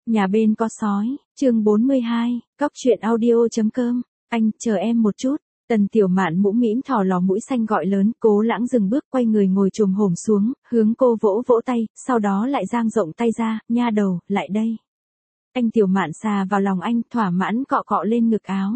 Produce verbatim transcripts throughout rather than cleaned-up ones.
Nhà bên có sói, chương bốn mươi hai, cóc truyện audio.com, anh, chờ em một chút. Tần Tiểu Mạn mũm mĩm thò lò mũi xanh gọi lớn, Cố Lãng dừng bước quay người ngồi chồm hổm xuống, hướng cô vỗ vỗ tay, sau đó lại dang rộng tay ra, nha đầu, lại đây. Anh Tiểu Mạn xà vào lòng anh, thỏa mãn cọ cọ lên ngực áo.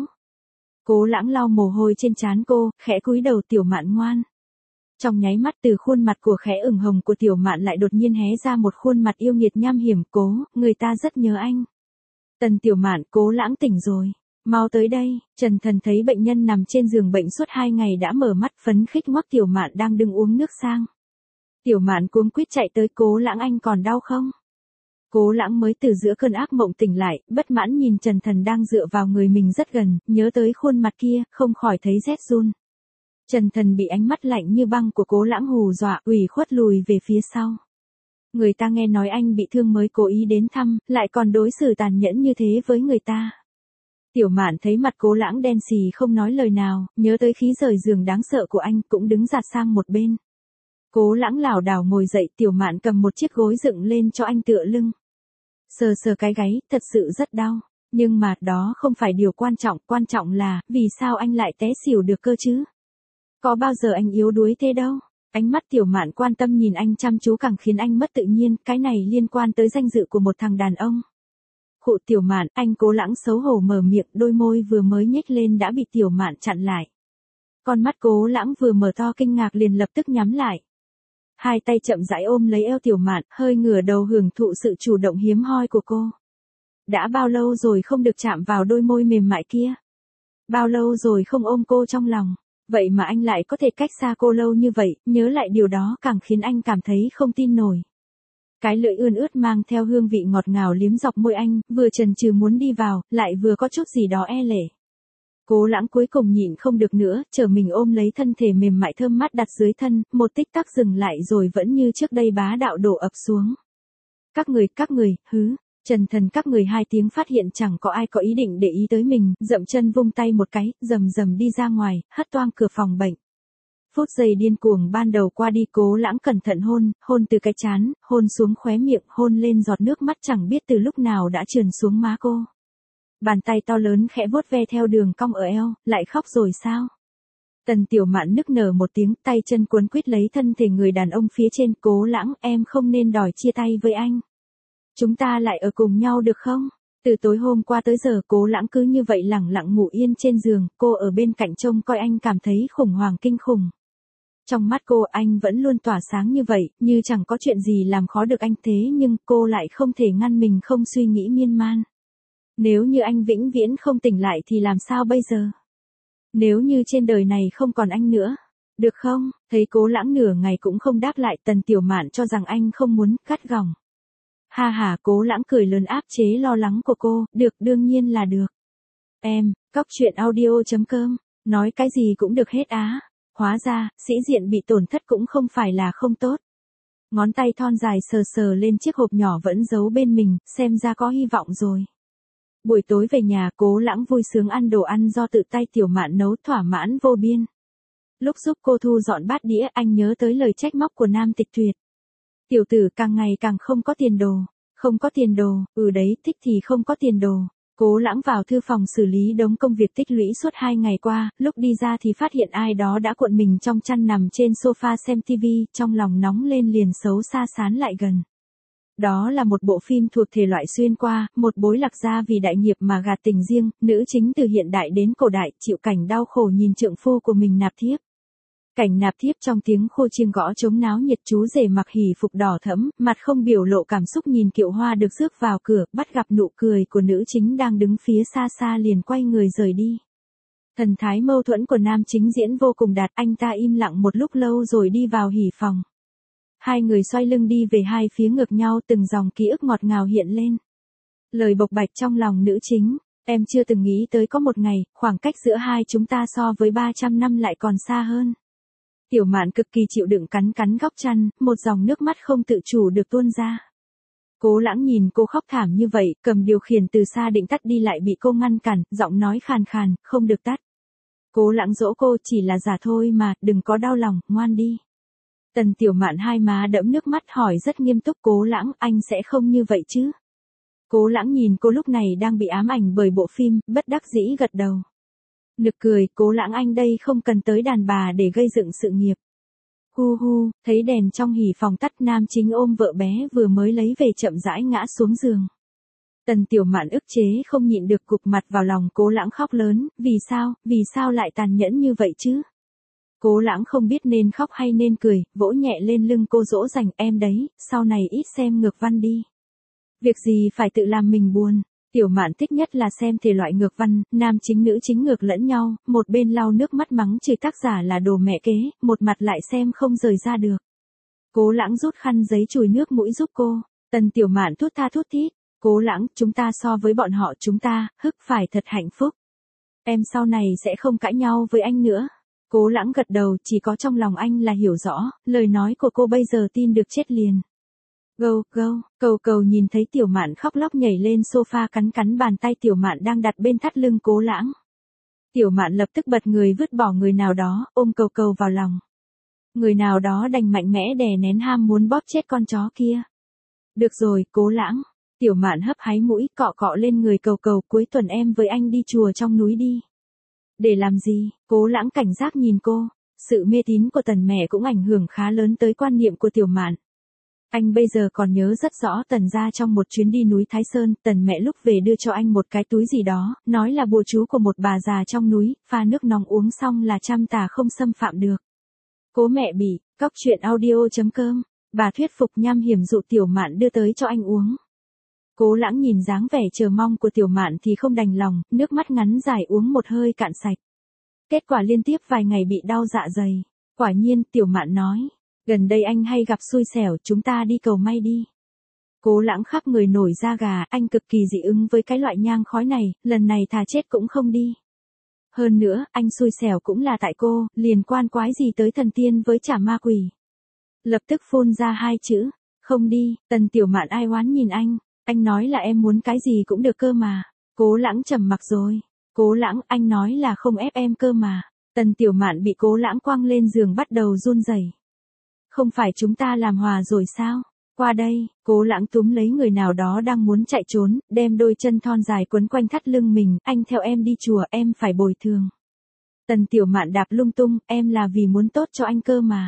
Cố Lãng lau mồ hôi trên trán cô, khẽ cúi đầu, Tiểu Mạn ngoan. Trong nháy mắt từ khuôn mặt của khẽ ửng hồng của Tiểu Mạn lại đột nhiên hé ra một khuôn mặt yêu nghiệt nham hiểm, Cố, người ta rất nhớ anh. Tần Tiểu Mạn, Cố Lãng tỉnh rồi. Mau tới đây. Trần Thần thấy bệnh nhân nằm trên giường bệnh suốt hai ngày đã mở mắt phấn khích ngoắc Tiểu Mạn đang đứng uống nước sang. Tiểu Mạn cuống quýt chạy tới, Cố Lãng anh còn đau không? Cố Lãng mới từ giữa cơn ác mộng tỉnh lại, bất mãn nhìn Trần Thần đang dựa vào người mình rất gần, nhớ tới khuôn mặt kia, không khỏi thấy rét run. Trần Thần bị ánh mắt lạnh như băng của Cố Lãng hù dọa, ủy khuất lùi về phía sau. Người ta nghe nói anh bị thương mới cố ý đến thăm, lại còn đối xử tàn nhẫn như thế với người ta. Tiểu Mạn thấy mặt Cố Lãng đen xì không nói lời nào, nhớ tới khí rời giường đáng sợ của anh, cũng đứng giạt sang một bên. Cố Lãng lảo đảo ngồi dậy, Tiểu Mạn cầm một chiếc gối dựng lên cho anh tựa lưng. Sờ sờ cái gáy, thật sự rất đau. Nhưng mà, đó không phải điều quan trọng, quan trọng là, vì sao anh lại té xỉu được cơ chứ? Có bao giờ anh yếu đuối thế đâu? Ánh mắt Tiểu Mạn quan tâm nhìn anh chăm chú càng khiến anh mất tự nhiên, cái này liên quan tới danh dự của một thằng đàn ông. Khụ Tiểu Mạn, anh Cố Lãng xấu hổ mở miệng, đôi môi vừa mới nhếch lên đã bị Tiểu Mạn chặn lại. Con mắt Cố Lãng vừa mở to kinh ngạc liền lập tức nhắm lại. Hai tay chậm rãi ôm lấy eo Tiểu Mạn, hơi ngửa đầu hưởng thụ sự chủ động hiếm hoi của cô. Đã bao lâu rồi không được chạm vào đôi môi mềm mại kia? Bao lâu rồi không ôm cô trong lòng? Vậy mà anh lại có thể cách xa cô lâu như vậy, nhớ lại điều đó càng khiến anh cảm thấy không tin nổi. Cái lưỡi ươn ướt mang theo hương vị ngọt ngào liếm dọc môi anh, vừa chần chừ muốn đi vào, lại vừa có chút gì đó e lệ. Cố Lãng cuối cùng nhịn không được nữa, trở mình ôm lấy thân thể mềm mại thơm mát đặt dưới thân, một tích tắc dừng lại rồi vẫn như trước đây bá đạo đổ ập xuống. Các người, các người, hứ. Trần Thần các người hai tiếng phát hiện chẳng có ai có ý định để ý tới mình, dậm chân vung tay một cái, rầm rầm đi ra ngoài, hất toang cửa phòng bệnh. Phút giây điên cuồng ban đầu qua đi, Cố Lãng cẩn thận hôn, hôn từ cái trán, hôn xuống khóe miệng, hôn lên giọt nước mắt chẳng biết từ lúc nào đã trườn xuống má cô. Bàn tay to lớn khẽ vuốt ve theo đường cong ở eo, lại khóc rồi sao? Tần Tiểu Mạn nức nở một tiếng, tay chân cuốn quýt lấy thân thể người đàn ông phía trên, Cố Lãng, em không nên đòi chia tay với anh. Chúng ta lại ở cùng nhau được không? Từ tối hôm qua tới giờ Cố Lãng cứ như vậy lẳng lặng ngủ yên trên giường, cô ở bên cạnh trông coi anh cảm thấy khủng hoảng kinh khủng. Trong mắt cô anh vẫn luôn tỏa sáng như vậy, như chẳng có chuyện gì làm khó được anh, thế nhưng cô lại không thể ngăn mình không suy nghĩ miên man. Nếu như anh vĩnh viễn không tỉnh lại thì làm sao bây giờ? Nếu như trên đời này không còn anh nữa, được không? Thấy Cố Lãng nửa ngày cũng không đáp lại, Tần Tiểu Mạn cho rằng anh không muốn, gắt gỏng. Ha ha, Cố Lãng cười lớn áp chế lo lắng của cô, được, đương nhiên là được. Em, cóc truyện audio.com, nói cái gì cũng được hết á. Hóa ra, sĩ diện bị tổn thất cũng không phải là không tốt. Ngón tay thon dài sờ sờ lên chiếc hộp nhỏ vẫn giấu bên mình, xem ra có hy vọng rồi. Buổi tối về nhà, Cố Lãng vui sướng ăn đồ ăn do tự tay Tiểu Mạn nấu, thỏa mãn vô biên. Lúc giúp cô thu dọn bát đĩa, anh nhớ tới lời trách móc của Nam Tịch Tuyệt. Tiểu tử càng ngày càng không có tiền đồ. Không có tiền đồ, ừ đấy, thích thì không có tiền đồ. Cố Lãng vào thư phòng xử lý đống công việc tích lũy suốt hai ngày qua, lúc đi ra thì phát hiện ai đó đã cuộn mình trong chăn nằm trên sofa xem tivi, trong lòng nóng lên liền xấu xa sán lại gần. Đó là một bộ phim thuộc thể loại xuyên qua, một bối lạc gia vì đại nghiệp mà gạt tình riêng, nữ chính từ hiện đại đến cổ đại chịu cảnh đau khổ nhìn trượng phu của mình nạp thiếp. Cảnh nạp thiếp trong tiếng khô chiêng gõ trống náo nhiệt, chú rể mặc hỉ phục đỏ thẫm, mặt không biểu lộ cảm xúc nhìn kiệu hoa được rước vào cửa, bắt gặp nụ cười của nữ chính đang đứng phía xa xa liền quay người rời đi. Thần thái mâu thuẫn của nam chính diễn vô cùng đạt, anh ta im lặng một lúc lâu rồi đi vào hỉ phòng. Hai người xoay lưng đi về hai phía ngược nhau, từng dòng ký ức ngọt ngào hiện lên. Lời bộc bạch trong lòng nữ chính, em chưa từng nghĩ tới có một ngày, khoảng cách giữa hai chúng ta so với ba trăm năm lại còn xa hơn. Tiểu Mạn cực kỳ chịu đựng cắn cắn góc chăn, một dòng nước mắt không tự chủ được tuôn ra. Cố Lãng nhìn cô khóc thảm như vậy, cầm điều khiển từ xa định tắt đi lại bị cô ngăn cản, giọng nói khàn khàn, không được tắt. Cố Lãng dỗ cô, chỉ là giả thôi mà, đừng có đau lòng, ngoan đi. Tần Tiểu Mạn hai má đẫm nước mắt hỏi rất nghiêm túc, Cố Lãng, anh sẽ không như vậy chứ? Cố Lãng nhìn cô lúc này đang bị ám ảnh bởi bộ phim, bất đắc dĩ gật đầu. Nực cười, Cố Lãng anh đây không cần tới đàn bà để gây dựng sự nghiệp. Hu hu, thấy đèn trong hỉ phòng tắt, nam chính ôm vợ bé vừa mới lấy về chậm rãi ngã xuống giường. Tần Tiểu Mạn ức chế không nhịn được cụp mặt vào lòng Cố Lãng khóc lớn, vì sao, vì sao lại tàn nhẫn như vậy chứ? Cố Lãng không biết nên khóc hay nên cười, vỗ nhẹ lên lưng cô dỗ dành, em đấy, sau này ít xem ngược văn đi. Việc gì phải tự làm mình buồn. Tiểu Mạn thích nhất là xem thể loại ngược văn, nam chính nữ chính ngược lẫn nhau, một bên lau nước mắt mắng chửi tác giả là đồ mẹ kế, một mặt lại xem không rời ra được. Cố Lãng rút khăn giấy chùi nước mũi giúp cô. Tần Tiểu Mạn thút tha thút thít. Cố Lãng, chúng ta so với bọn họ chúng ta, hức phải thật hạnh phúc. Em sau này sẽ không cãi nhau với anh nữa. Cố Lãng gật đầu, chỉ có trong lòng anh là hiểu rõ, lời nói của cô bây giờ tin được chết liền. Gâu, gâu, cầu cầu nhìn thấy Tiểu Mạn khóc lóc nhảy lên sofa cắn cắn bàn tay Tiểu Mạn đang đặt bên thắt lưng Cố Lãng. Tiểu Mạn lập tức bật người vứt bỏ người nào đó, ôm cầu cầu vào lòng. Người nào đó đành mạnh mẽ đè nén ham muốn bóp chết con chó kia. Được rồi, Cố Lãng. Tiểu Mạn hấp háy mũi, cọ cọ lên người cầu cầu, cuối tuần em với anh đi chùa trong núi đi. Để làm gì? Cố Lãng cảnh giác nhìn cô. Sự mê tín của Tần mẹ cũng ảnh hưởng khá lớn tới quan niệm của Tiểu Mạn. Anh bây giờ còn nhớ rất rõ Tần gia trong một chuyến đi núi Thái Sơn, Tần mẹ lúc về đưa cho anh một cái túi gì đó, nói là bùa chú của một bà già trong núi, pha nước nóng uống xong là trăm tà không xâm phạm được. Cố mẹ bị, cóc truyện audio chấm com, bà thuyết phục nham hiểm dụ Tiểu Mạn đưa tới cho anh uống. Cố Lãng nhìn dáng vẻ chờ mong của Tiểu Mạn thì không đành lòng, nước mắt ngắn dài uống một hơi cạn sạch. Kết quả liên tiếp vài ngày bị đau dạ dày. Quả nhiên, Tiểu Mạn nói, gần đây anh hay gặp xui xẻo, chúng ta đi cầu may đi. Cố Lãng khắp người nổi da gà, anh cực kỳ dị ứng với cái loại nhang khói này, lần này thà chết cũng không đi. Hơn nữa, anh xui xẻo cũng là tại cô, liền quan quái gì tới thần tiên với chả ma quỷ. Lập tức phun ra hai chữ, không đi. Tần Tiểu Mạn ai oán nhìn anh. Anh nói là em muốn cái gì cũng được cơ mà. Cố Lãng trầm mặc rồi. Cố Lãng, anh nói là không ép em cơ mà. Tần Tiểu Mạn bị Cố Lãng quăng lên giường bắt đầu run rẩy. Không phải chúng ta làm hòa rồi sao? Qua đây, Cố Lãng túm lấy người nào đó đang muốn chạy trốn, đem đôi chân thon dài quấn quanh thắt lưng mình, anh theo em đi chùa, em phải bồi thường. Tần Tiểu Mạn đạp lung tung, em là vì muốn tốt cho anh cơ mà.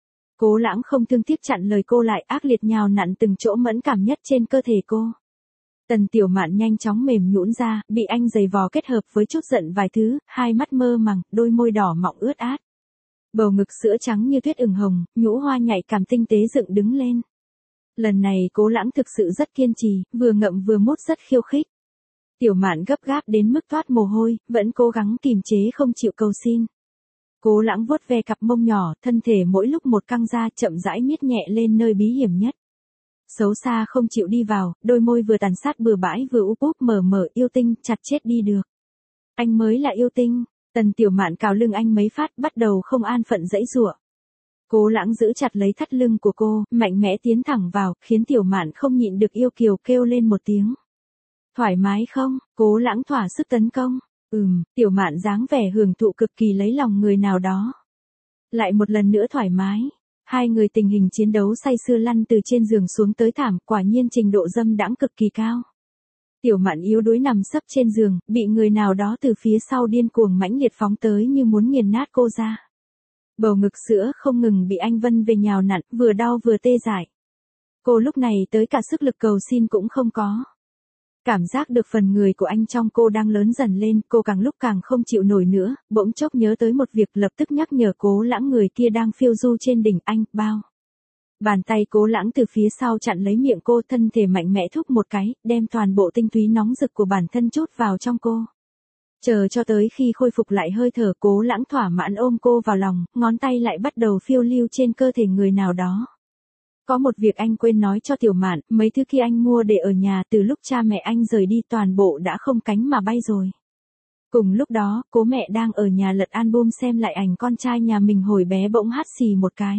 Cố Lãng không thương tiếc chặn lời cô lại, ác liệt nhào nặn từng chỗ mẫn cảm nhất trên cơ thể cô. Tần Tiểu Mạn nhanh chóng mềm nhũn ra, bị anh giày vò kết hợp với chút giận vài thứ, hai mắt mơ màng, đôi môi đỏ mọng ướt át. Bầu ngực sữa trắng như tuyết ửng hồng, nhũ hoa nhạy cảm tinh tế dựng đứng lên. Lần này Cố Lãng thực sự rất kiên trì, vừa ngậm vừa mút rất khiêu khích. Tiểu Mạn gấp gáp đến mức toát mồ hôi, vẫn cố gắng kìm chế không chịu cầu xin. Cố Lãng vuốt ve cặp mông nhỏ, thân thể mỗi lúc một căng ra, chậm rãi miết nhẹ lên nơi bí hiểm nhất. Xấu xa không chịu đi vào, đôi môi vừa tàn sát bừa bãi vừa úp úp mở mở, yêu tinh, chặt chết đi được. Anh mới là yêu tinh. Tần Tiểu Mạn cào lưng anh mấy phát, bắt đầu không an phận dãy giụa. Cố Lãng giữ chặt lấy thắt lưng của cô, mạnh mẽ tiến thẳng vào, khiến Tiểu Mạn không nhịn được yêu kiều kêu lên một tiếng. Thoải mái không? Cố Lãng thỏa sức tấn công. Ừm, Tiểu Mạn dáng vẻ hưởng thụ cực kỳ lấy lòng người nào đó. Lại một lần nữa thoải mái. Hai người tình hình chiến đấu say sưa lăn từ trên giường xuống tới thảm, quả nhiên trình độ dâm đãng cực kỳ cao. Tiểu Mạn yếu đuối nằm sấp trên giường, bị người nào đó từ phía sau điên cuồng mãnh liệt phóng tới như muốn nghiền nát cô ra. Bầu ngực sữa không ngừng bị anh vân về nhào nặn, vừa đau vừa tê dại. Cô lúc này tới cả sức lực cầu xin cũng không có. Cảm giác được phần người của anh trong cô đang lớn dần lên, cô càng lúc càng không chịu nổi nữa, bỗng chốc nhớ tới một việc, lập tức nhắc nhở Cố Lãng người kia đang phiêu du trên đỉnh anh, bao. Bàn tay Cố Lãng từ phía sau chặn lấy miệng cô, thân thể mạnh mẽ thúc một cái, đem toàn bộ tinh túy nóng rực của bản thân chút vào trong cô. Chờ cho tới khi khôi phục lại hơi thở, Cố Lãng thỏa mãn ôm cô vào lòng, ngón tay lại bắt đầu phiêu lưu trên cơ thể người nào đó. Có một việc anh quên nói cho Tiểu Mạn, mấy thứ kia anh mua để ở nhà từ lúc cha mẹ anh rời đi toàn bộ đã không cánh mà bay rồi. Cùng lúc đó, Cố mẹ đang ở nhà lật album xem lại ảnh con trai nhà mình hồi bé, bỗng hắt xì một cái.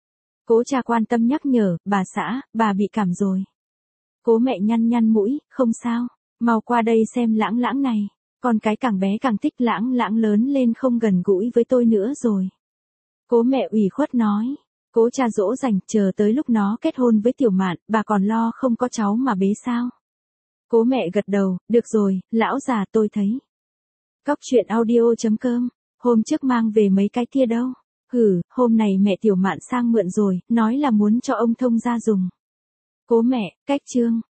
Cố cha quan tâm nhắc nhở, bà xã, bà bị cảm rồi. Cố mẹ nhăn nhăn mũi, không sao, mau qua đây xem Lãng Lãng này, con cái càng bé càng thích Lãng Lãng lớn lên không gần gũi với tôi nữa rồi. Cố mẹ ủy khuất nói. Cố cha dỗ dành, chờ tới lúc nó kết hôn với Tiểu Mạn, bà còn lo không có cháu mà bế sao. Cố mẹ gật đầu, được rồi, lão già tôi thấy. Cóc truyện audio chấm com, hôm trước mang về mấy cái kia đâu. Hử, hôm này mẹ Tiểu Mạn sang mượn rồi, nói là muốn cho ông thông gia dùng. Cố mẹ, cách chương.